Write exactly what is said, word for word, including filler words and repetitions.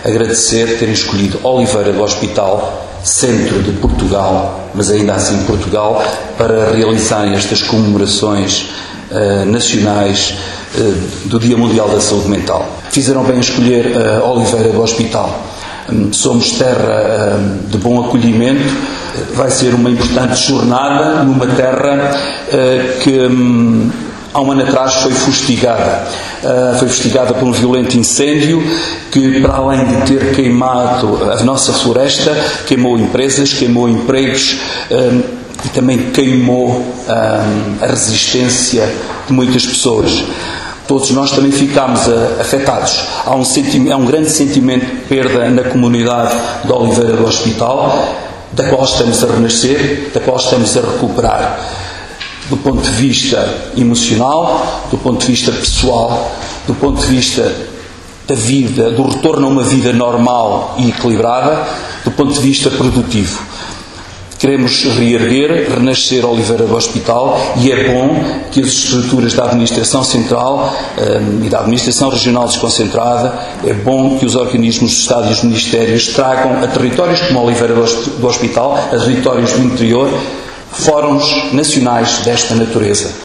agradecer terem escolhido Oliveira do Hospital, centro de Portugal, mas ainda assim Portugal, para realizarem estas comemorações uh, nacionais uh, do Dia Mundial da Saúde Mental. Fizeram bem a escolher uh, Oliveira do Hospital. Um, somos terra uh, de bom acolhimento. Vai ser uma importante jornada numa terra uh, que um, há um ano atrás foi fustigada. Uh, foi fustigada por um violento incêndio que, para além de ter queimado a nossa floresta, queimou empresas, queimou empregos um, e também queimou um, a resistência de muitas pessoas. Todos nós também ficámos uh, afetados. Há um, há um grande sentimento de perda na comunidade de Oliveira do Hospital, da qual estamos a renascer, da qual estamos a recuperar. Do ponto de vista emocional, do ponto de vista pessoal, do ponto de vista da vida, do retorno a uma vida normal e equilibrada, do ponto de vista produtivo. Queremos reerguer, renascer Oliveira do Hospital e é bom que as estruturas da Administração Central um, e da Administração Regional Desconcentrada, é bom que os organismos do Estado e os Ministérios tragam a territórios como Oliveira do Hospital, a territórios do interior, fóruns nacionais desta natureza.